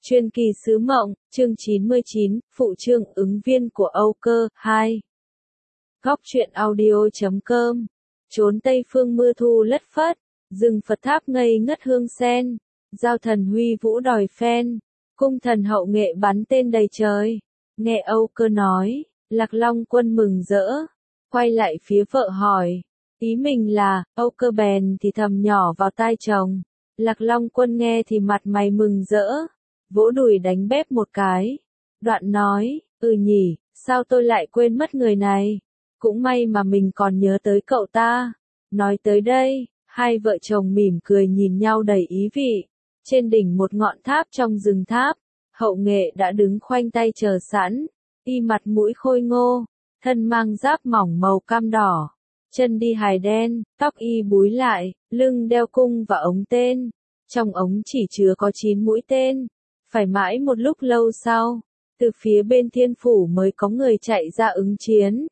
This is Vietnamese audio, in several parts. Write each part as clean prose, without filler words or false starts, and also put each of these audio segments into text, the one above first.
Truyền kỳ sứ mộng, chương 99, phụ trương ứng viên của Âu Cơ, 2. Góc truyện audio.com. Trốn Tây Phương mưa thu lất phất, rừng Phật tháp ngây ngất hương sen, giao thần huy vũ đòi phen, cung thần hậu nghệ bắn tên đầy trời. Nghe Âu Cơ nói, Lạc Long Quân mừng rỡ, quay lại phía vợ hỏi, ý mình là, Âu Cơ bèn thì thầm nhỏ vào tai chồng. Lạc Long Quân nghe thì mặt mày mừng rỡ, vỗ đùi đánh bép một cái. Đoạn nói, nhỉ, sao tôi lại quên mất người này, cũng may mà mình còn nhớ tới cậu ta. Nói tới đây, hai vợ chồng mỉm cười nhìn nhau đầy ý vị. Trên đỉnh một ngọn tháp trong rừng tháp, hậu nghệ đã đứng khoanh tay chờ sẵn, y mặt mũi khôi ngô, thân mang giáp mỏng màu cam đỏ, chân đi hài đen, tóc y búi lại, lưng đeo cung và ống tên, trong ống chỉ chứa có 9 mũi tên. Phải mãi một lúc lâu sau, từ phía bên Thiên Phủ mới có người chạy ra ứng chiến.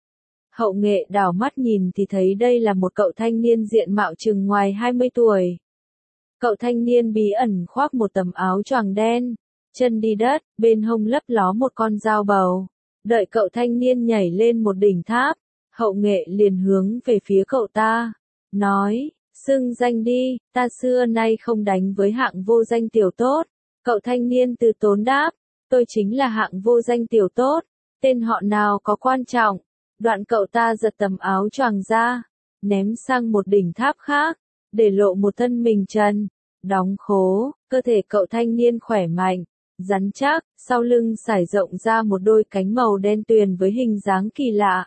Hậu nghệ đảo mắt nhìn thì thấy đây là một cậu thanh niên diện mạo chừng ngoài 20 tuổi. Cậu thanh niên bí ẩn khoác một tấm áo choàng đen, chân đi đất, bên hông lấp ló một con dao bầu. Đợi cậu thanh niên nhảy lên một đỉnh tháp, hậu nghệ liền hướng về phía cậu ta, nói, xưng danh đi, ta xưa nay không đánh với hạng vô danh tiểu tốt. Cậu thanh niên từ tốn đáp, tôi chính là hạng vô danh tiểu tốt, tên họ nào có quan trọng. Đoạn cậu ta giật tấm áo choàng ra, ném sang một đỉnh tháp khác, để lộ một thân mình trần, đóng khố. Cơ thể cậu thanh niên khỏe mạnh, rắn chắc, sau lưng sải rộng ra một đôi cánh màu đen tuyền với hình dáng kỳ lạ.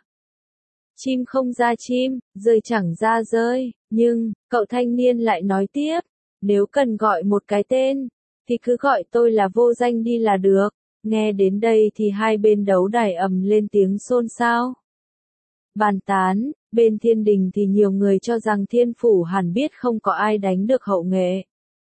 Chim không ra chim, rơi chẳng ra rơi, nhưng, cậu thanh niên lại nói tiếp, nếu cần gọi một cái tên, thì cứ gọi tôi là vô danh đi là được. Nghe đến đây thì hai bên đấu đài ầm lên tiếng xôn xao. Bàn tán, bên thiên đình thì nhiều người cho rằng Thiên Phủ hẳn biết không có ai đánh được hậu nghệ,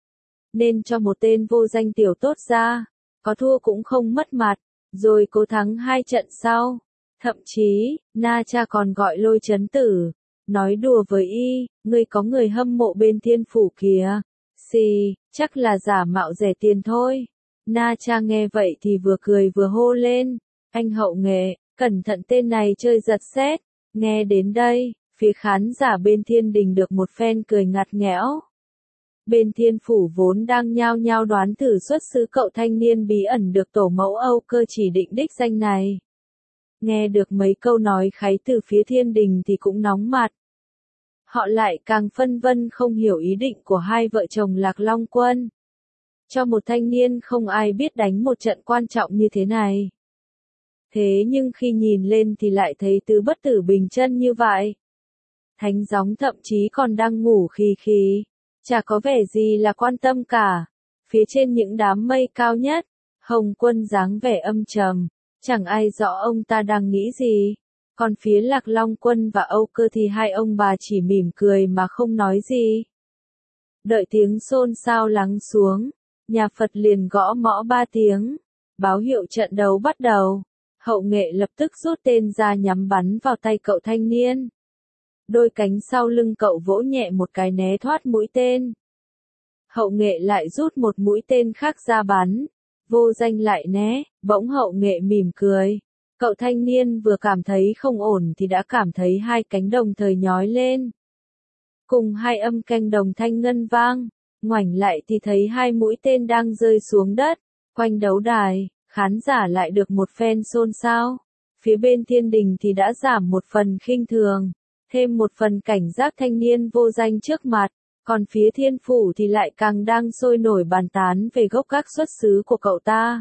nên cho một tên vô danh tiểu tốt ra, có thua cũng không mất mặt, rồi cố thắng 2 trận sau. Thậm chí, Na Cha còn gọi Lôi Chấn Tử, nói đùa với y, ngươi có người hâm mộ bên Thiên Phủ kìa. Xì, chắc là giả mạo rẻ tiền thôi. Na Cha nghe vậy thì vừa cười vừa hô lên, anh hậu nghệ, cẩn thận tên này chơi giật sét. Nghe đến đây, phía khán giả bên thiên đình được một phen cười ngặt nghẽo. Bên Thiên Phủ vốn đang nhao nhao đoán thử xuất xứ cậu thanh niên bí ẩn được tổ mẫu Âu Cơ chỉ định đích danh này. Nghe được mấy câu nói kháy từ phía thiên đình thì cũng nóng mặt. Họ lại càng phân vân không hiểu ý định của hai vợ chồng Lạc Long Quân. Cho một thanh niên không ai biết đánh một trận quan trọng như thế này. Thế nhưng khi nhìn lên thì lại thấy tứ bất tử bình chân như vậy. Thánh gióng thậm chí còn đang ngủ khì khì, chả có vẻ gì là quan tâm cả. Phía trên những đám mây cao nhất, Hồng Quân dáng vẻ âm trầm, chẳng ai rõ ông ta đang nghĩ gì. Còn phía Lạc Long Quân và Âu Cơ thì hai ông bà chỉ mỉm cười mà không nói gì. Đợi tiếng xôn xao lắng xuống, nhà Phật liền gõ mõ 3 tiếng, báo hiệu trận đấu bắt đầu. Hậu nghệ lập tức rút tên ra nhắm bắn vào tay cậu thanh niên. Đôi cánh sau lưng cậu vỗ nhẹ một cái né thoát mũi tên. Hậu nghệ lại rút một mũi tên khác ra bắn. Vô danh lại né, bỗng hậu nghệ mỉm cười. Cậu thanh niên vừa cảm thấy không ổn thì đã cảm thấy hai cánh đồng thời nhói lên. Cùng hai âm canh đồng thanh ngân vang, ngoảnh lại thì thấy hai mũi tên đang rơi xuống đất. Quanh đấu đài, khán giả lại được một phen xôn xao. Phía bên thiên đình thì đã giảm một phần khinh thường, thêm một phần cảnh giác thanh niên vô danh trước mặt. Còn phía Thiên Phủ thì lại càng đang sôi nổi bàn tán về gốc gác xuất xứ của cậu ta.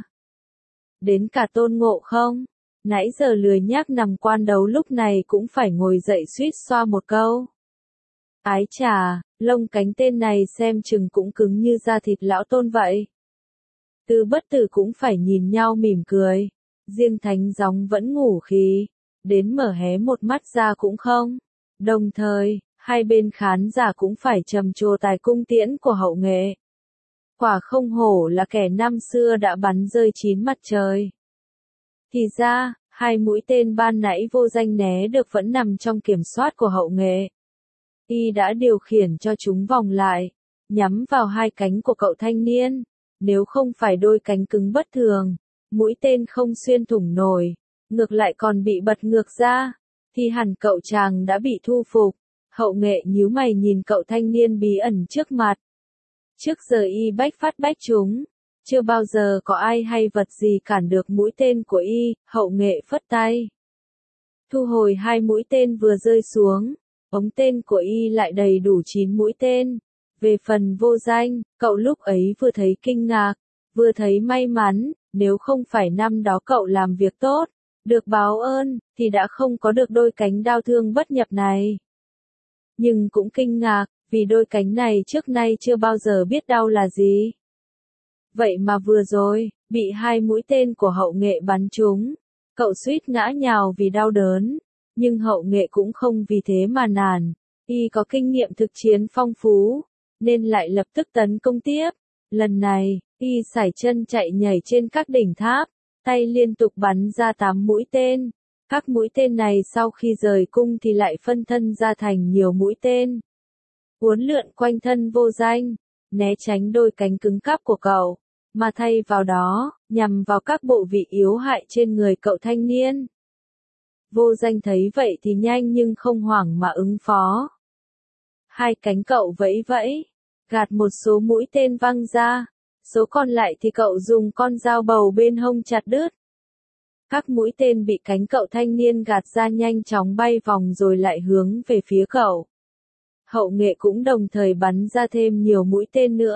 Đến cả Tôn Ngộ Không, nãy giờ lười nhác nằm quan đấu lúc này cũng phải ngồi dậy suýt xoa một câu. Ái chà, lông cánh tên này xem chừng cũng cứng như da thịt lão Tôn vậy. Tứ bất tử cũng phải nhìn nhau mỉm cười. Riêng thánh gióng vẫn ngủ khì, đến mở hé một mắt ra cũng không. Đồng thời, hai bên khán giả cũng phải trầm trồ tài cung tiễn của hậu nghệ. Quả không hổ là kẻ năm xưa đã bắn rơi 9 mặt trời. Thì ra, hai mũi tên ban nãy vô danh né được vẫn nằm trong kiểm soát của hậu nghệ. Y đã điều khiển cho chúng vòng lại, nhắm vào hai cánh của cậu thanh niên. nếu không phải đôi cánh cứng bất thường, mũi tên không xuyên thủng nổi, ngược lại còn bị bật ngược ra, thì hẳn cậu chàng đã bị thu phục. Hậu Nghệ nhíu mày nhìn cậu thanh niên bí ẩn trước mặt. Trước giờ y bách phát bách trúng, chưa bao giờ có ai hay vật gì cản được mũi tên của y. Hậu Nghệ phất tay, thu hồi 2 mũi tên vừa rơi xuống, ống tên của y lại đầy đủ 9 mũi tên. Về phần Vô Danh, cậu lúc ấy vừa thấy kinh ngạc, vừa thấy may mắn, nếu không phải năm đó cậu làm việc tốt, được báo ơn, thì đã không có được đôi cánh đao thương bất nhập này. Nhưng cũng kinh ngạc, vì đôi cánh này trước nay chưa bao giờ biết đau là gì. Vậy mà vừa rồi, bị 2 mũi tên của Hậu Nghệ bắn trúng, cậu suýt ngã nhào vì đau đớn, nhưng Hậu Nghệ cũng không vì thế mà nản, y có kinh nghiệm thực chiến phong phú, nên lại lập tức tấn công tiếp. Lần này, y sải chân chạy nhảy trên các đỉnh tháp, tay liên tục bắn ra 8 mũi tên. Các mũi tên này sau khi rời cung thì lại phân thân ra thành nhiều mũi tên, uốn lượn quanh thân Vô Danh, né tránh đôi cánh cứng cáp của cậu, mà thay vào đó, nhằm vào các bộ vị yếu hại trên người cậu thanh niên. Vô Danh thấy vậy thì nhanh nhưng không hoảng mà ứng phó. 2 cánh cậu vẫy vẫy, gạt một số mũi tên văng ra, số còn lại thì cậu dùng con dao bầu bên hông chặt đứt. Các mũi tên bị cánh cậu thanh niên gạt ra nhanh chóng bay vòng rồi lại hướng về phía cậu. Hậu Nghệ cũng đồng thời bắn ra thêm nhiều mũi tên nữa.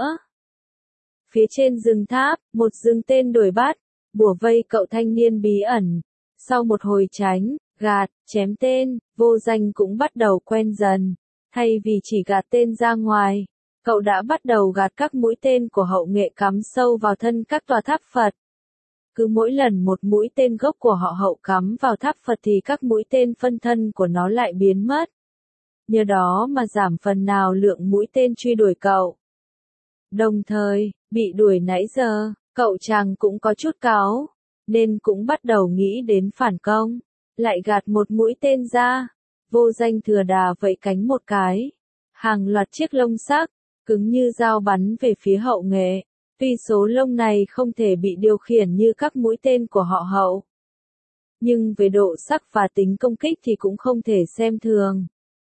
Phía trên rừng tháp, một rừng tên đuổi bắt, bủa vây cậu thanh niên bí ẩn. Sau một hồi tránh, gạt, chém tên, Vô Danh cũng bắt đầu quen dần. Thay vì chỉ gạt tên ra ngoài, cậu đã bắt đầu gạt các mũi tên của Hậu Nghệ cắm sâu vào thân các tòa tháp Phật. Cứ mỗi lần một mũi tên gốc của họ Hậu cắm vào tháp Phật thì các mũi tên phân thân của nó lại biến mất. Nhờ đó mà giảm phần nào lượng mũi tên truy đuổi cậu. Đồng thời, bị đuổi nãy giờ, cậu chàng cũng có chút cáu, nên cũng bắt đầu nghĩ đến phản công. Lại gạt một mũi tên ra, Vô Danh thừa đà vẫy cánh một cái. Hàng loạt chiếc lông sắc, cứng như dao bắn về phía Hậu Nghệ. Tuy số lông này không thể bị điều khiển như các mũi tên của họ Hậu, nhưng về độ sắc và tính công kích thì cũng không thể xem thường.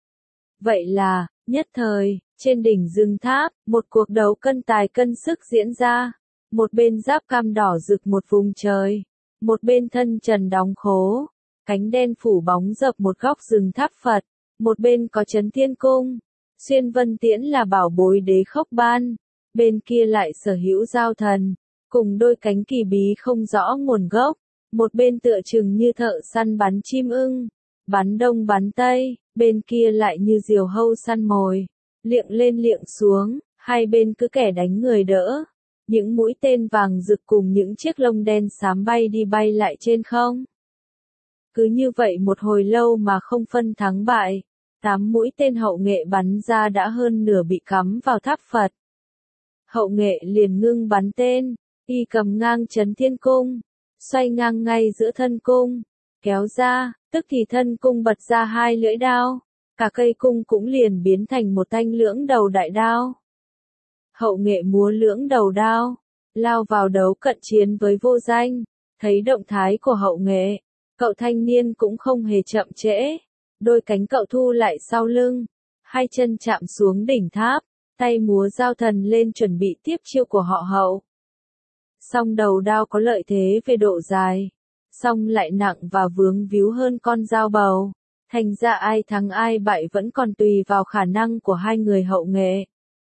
Vậy là, nhất thời, trên đỉnh rừng tháp, một cuộc đấu cân tài cân sức diễn ra. Một bên giáp cam đỏ rực một vùng trời, một bên thân trần đóng khố, cánh đen phủ bóng dập một góc rừng tháp Phật, một bên có Trấn Thiên Cung, Xuyên Vân Tiễn là bảo bối đế khốc ban, bên kia lại sở hữu Giao Thần, cùng đôi cánh kỳ bí không rõ nguồn gốc, một bên tựa chừng như thợ săn bắn chim ưng, bắn đông bắn tây, bên kia lại như diều hâu săn mồi, liệng lên liệng xuống, hai bên cứ kẻ đánh người đỡ. Những mũi tên vàng rực cùng những chiếc lông đen xám bay đi bay lại trên không. Cứ như vậy một hồi lâu mà không phân thắng bại, 8 mũi tên Hậu Nghệ bắn ra đã hơn nửa bị cắm vào tháp Phật. Hậu Nghệ liền ngưng bắn tên, y cầm ngang Trấn Thiên Cung, xoay ngang ngay giữa thân cung, kéo ra, tức thì thân cung bật ra 2 lưỡi đao, cả cây cung cũng liền biến thành một thanh lưỡng đầu đại đao. Hậu Nghệ múa lưỡng đầu đao, lao vào đấu cận chiến với Vô Danh. Thấy động thái của Hậu Nghệ, cậu thanh niên cũng không hề chậm trễ, đôi cánh cậu thu lại sau lưng, hai chân chạm xuống đỉnh tháp, tay múa Giao Thần lên chuẩn bị tiếp chiêu của họ Hậu. Song đầu đao có lợi thế về độ dài, song lại nặng và vướng víu hơn con dao bầu, thành ra ai thắng ai bại vẫn còn tùy vào khả năng của hai người Hậu Nghệ.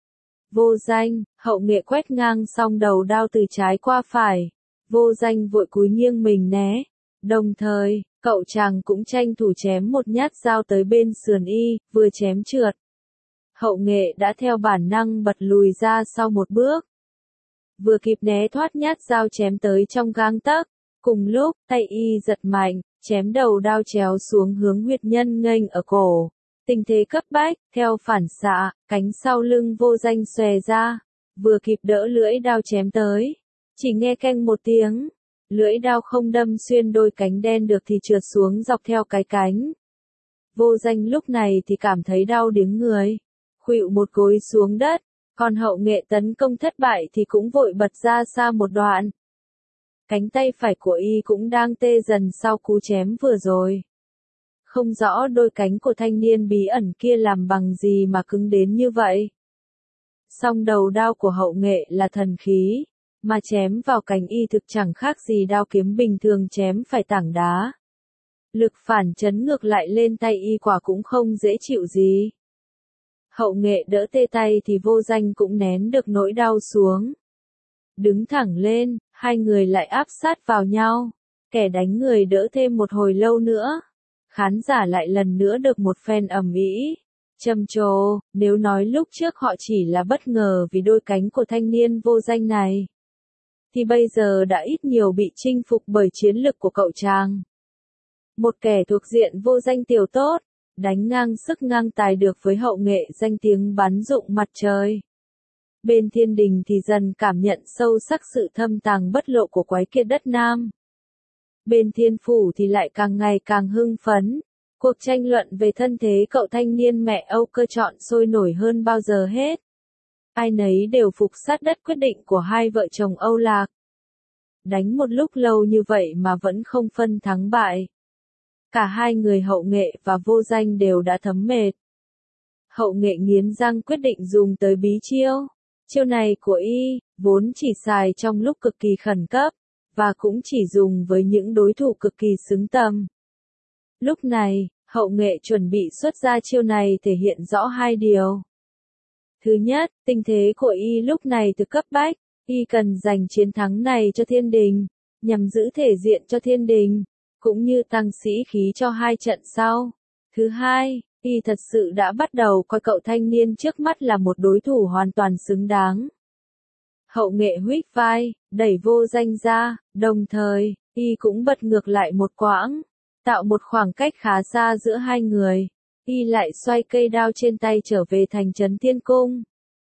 Vô Danh, Hậu Nghệ quét ngang song đầu đao từ trái qua phải, Vô Danh vội cúi nghiêng mình né, đồng thời, cậu chàng cũng tranh thủ chém một nhát dao tới bên sườn y, vừa chém trượt. Hậu Nghệ đã theo bản năng bật lùi ra sau một bước, vừa kịp né thoát nhát dao chém tới trong gang tấc, cùng lúc, tay y giật mạnh, chém đầu đao chéo xuống hướng huyệt nhân nghênh ở cổ. Tình thế cấp bách, theo phản xạ, cánh sau lưng Vô Danh xòe ra, vừa kịp đỡ lưỡi đao chém tới. Chỉ nghe keng một tiếng, lưỡi đao không đâm xuyên đôi cánh đen được thì trượt xuống dọc theo cái cánh. Vô Danh lúc này thì cảm thấy đau điếng người, khuỵu một gối xuống đất, Còn Hậu Nghệ tấn công thất bại thì cũng vội bật ra xa một đoạn. Cánh tay phải của y cũng đang tê dần sau cú chém vừa rồi. Không rõ đôi cánh của thanh niên bí ẩn kia làm bằng gì mà cứng đến như vậy. Song đầu đao của Hậu Nghệ là thần khí, mà chém vào cánh y thực chẳng khác gì đao kiếm bình thường chém phải tảng đá. Lực phản chấn ngược lại lên tay y quả cũng không dễ chịu gì. Hậu Nghệ đỡ tê tay thì Vô Danh cũng nén được nỗi đau xuống. Đứng thẳng lên, hai người lại áp sát vào nhau. Kẻ đánh người đỡ thêm một hồi lâu nữa. Khán giả lại lần nữa được một phen ầm ĩ, trầm trồ, nếu nói lúc trước họ chỉ là bất ngờ vì đôi cánh của thanh niên Vô Danh này. Thì bây giờ đã ít nhiều bị chinh phục bởi chiến lực của cậu chàng. Một kẻ thuộc diện Vô Danh tiểu tốt, đánh ngang sức ngang tài được với Hậu Nghệ danh tiếng bắn rụng mặt trời. Bên thiên đình thì dần cảm nhận sâu sắc sự thâm tàng bất lộ của quái kiệt đất Nam. Bên thiên phủ thì lại càng ngày càng hưng phấn. Cuộc tranh luận về thân thế cậu thanh niên mẹ Âu Cơ chọn sôi nổi hơn bao giờ hết. Ai nấy đều phục sát đất quyết định của hai vợ chồng Âu Lạc. Đánh một lúc lâu như vậy mà vẫn không phân thắng bại. Cả hai người Hậu Nghệ và Vô Danh đều đã thấm mệt. Hậu Nghệ nghiến răng quyết định dùng tới bí chiêu. Chiêu này của y, vốn chỉ xài trong lúc cực kỳ khẩn cấp, và cũng chỉ dùng với những đối thủ cực kỳ xứng tầm. Lúc này, Hậu Nghệ chuẩn bị xuất ra chiêu này thể hiện rõ hai điều. Thứ nhất, tình thế của y lúc này thực cấp bách, y cần giành chiến thắng này cho thiên đình, nhằm giữ thể diện cho thiên đình, cũng như tăng sĩ khí cho hai trận sau. Thứ hai, y thật sự đã bắt đầu coi cậu thanh niên trước mắt là một đối thủ hoàn toàn xứng đáng. Hậu Nghệ huých vai, đẩy Vô Danh ra, đồng thời, y cũng bật ngược lại một quãng, tạo một khoảng cách khá xa giữa hai người. Y lại xoay cây đao trên tay trở về thành trấn Thiên Cung.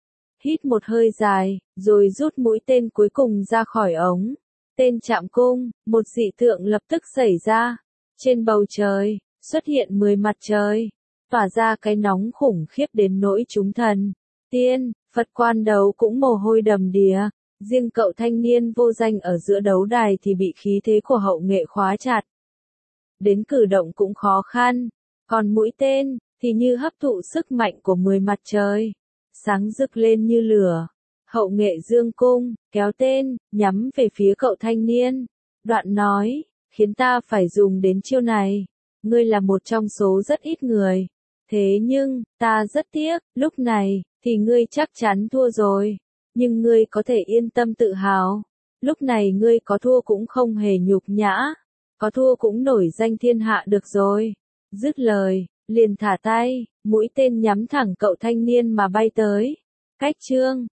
Hít một hơi dài, rồi rút mũi tên cuối cùng ra khỏi ống. Tên chạm cung, một dị tượng lập tức xảy ra. Trên bầu trời, xuất hiện 10 mặt trời, tỏa ra cái nóng khủng khiếp đến nỗi chúng thần, tiên, Phật quan đấu cũng mồ hôi đầm đìa. Riêng cậu thanh niên Vô Danh ở giữa đấu đài thì bị khí thế của Hậu Nghệ khóa chặt. Đến cử động cũng khó khăn, còn mũi tên, thì như hấp thụ sức mạnh của 10 mặt trời, sáng rực lên như lửa. Hậu Nghệ dương cung, kéo tên, nhắm về phía cậu thanh niên. Đoạn nói, khiến ta phải dùng đến chiêu này. Ngươi là một trong số rất ít người. Thế nhưng, ta rất tiếc, lúc này, thì ngươi chắc chắn thua rồi. Nhưng ngươi có thể yên tâm tự hào. Lúc này ngươi có thua cũng không hề nhục nhã. Có thua cũng nổi danh thiên hạ được rồi. Dứt lời, liền thả tay, mũi tên nhắm thẳng cậu thanh niên mà bay tới. Cách chương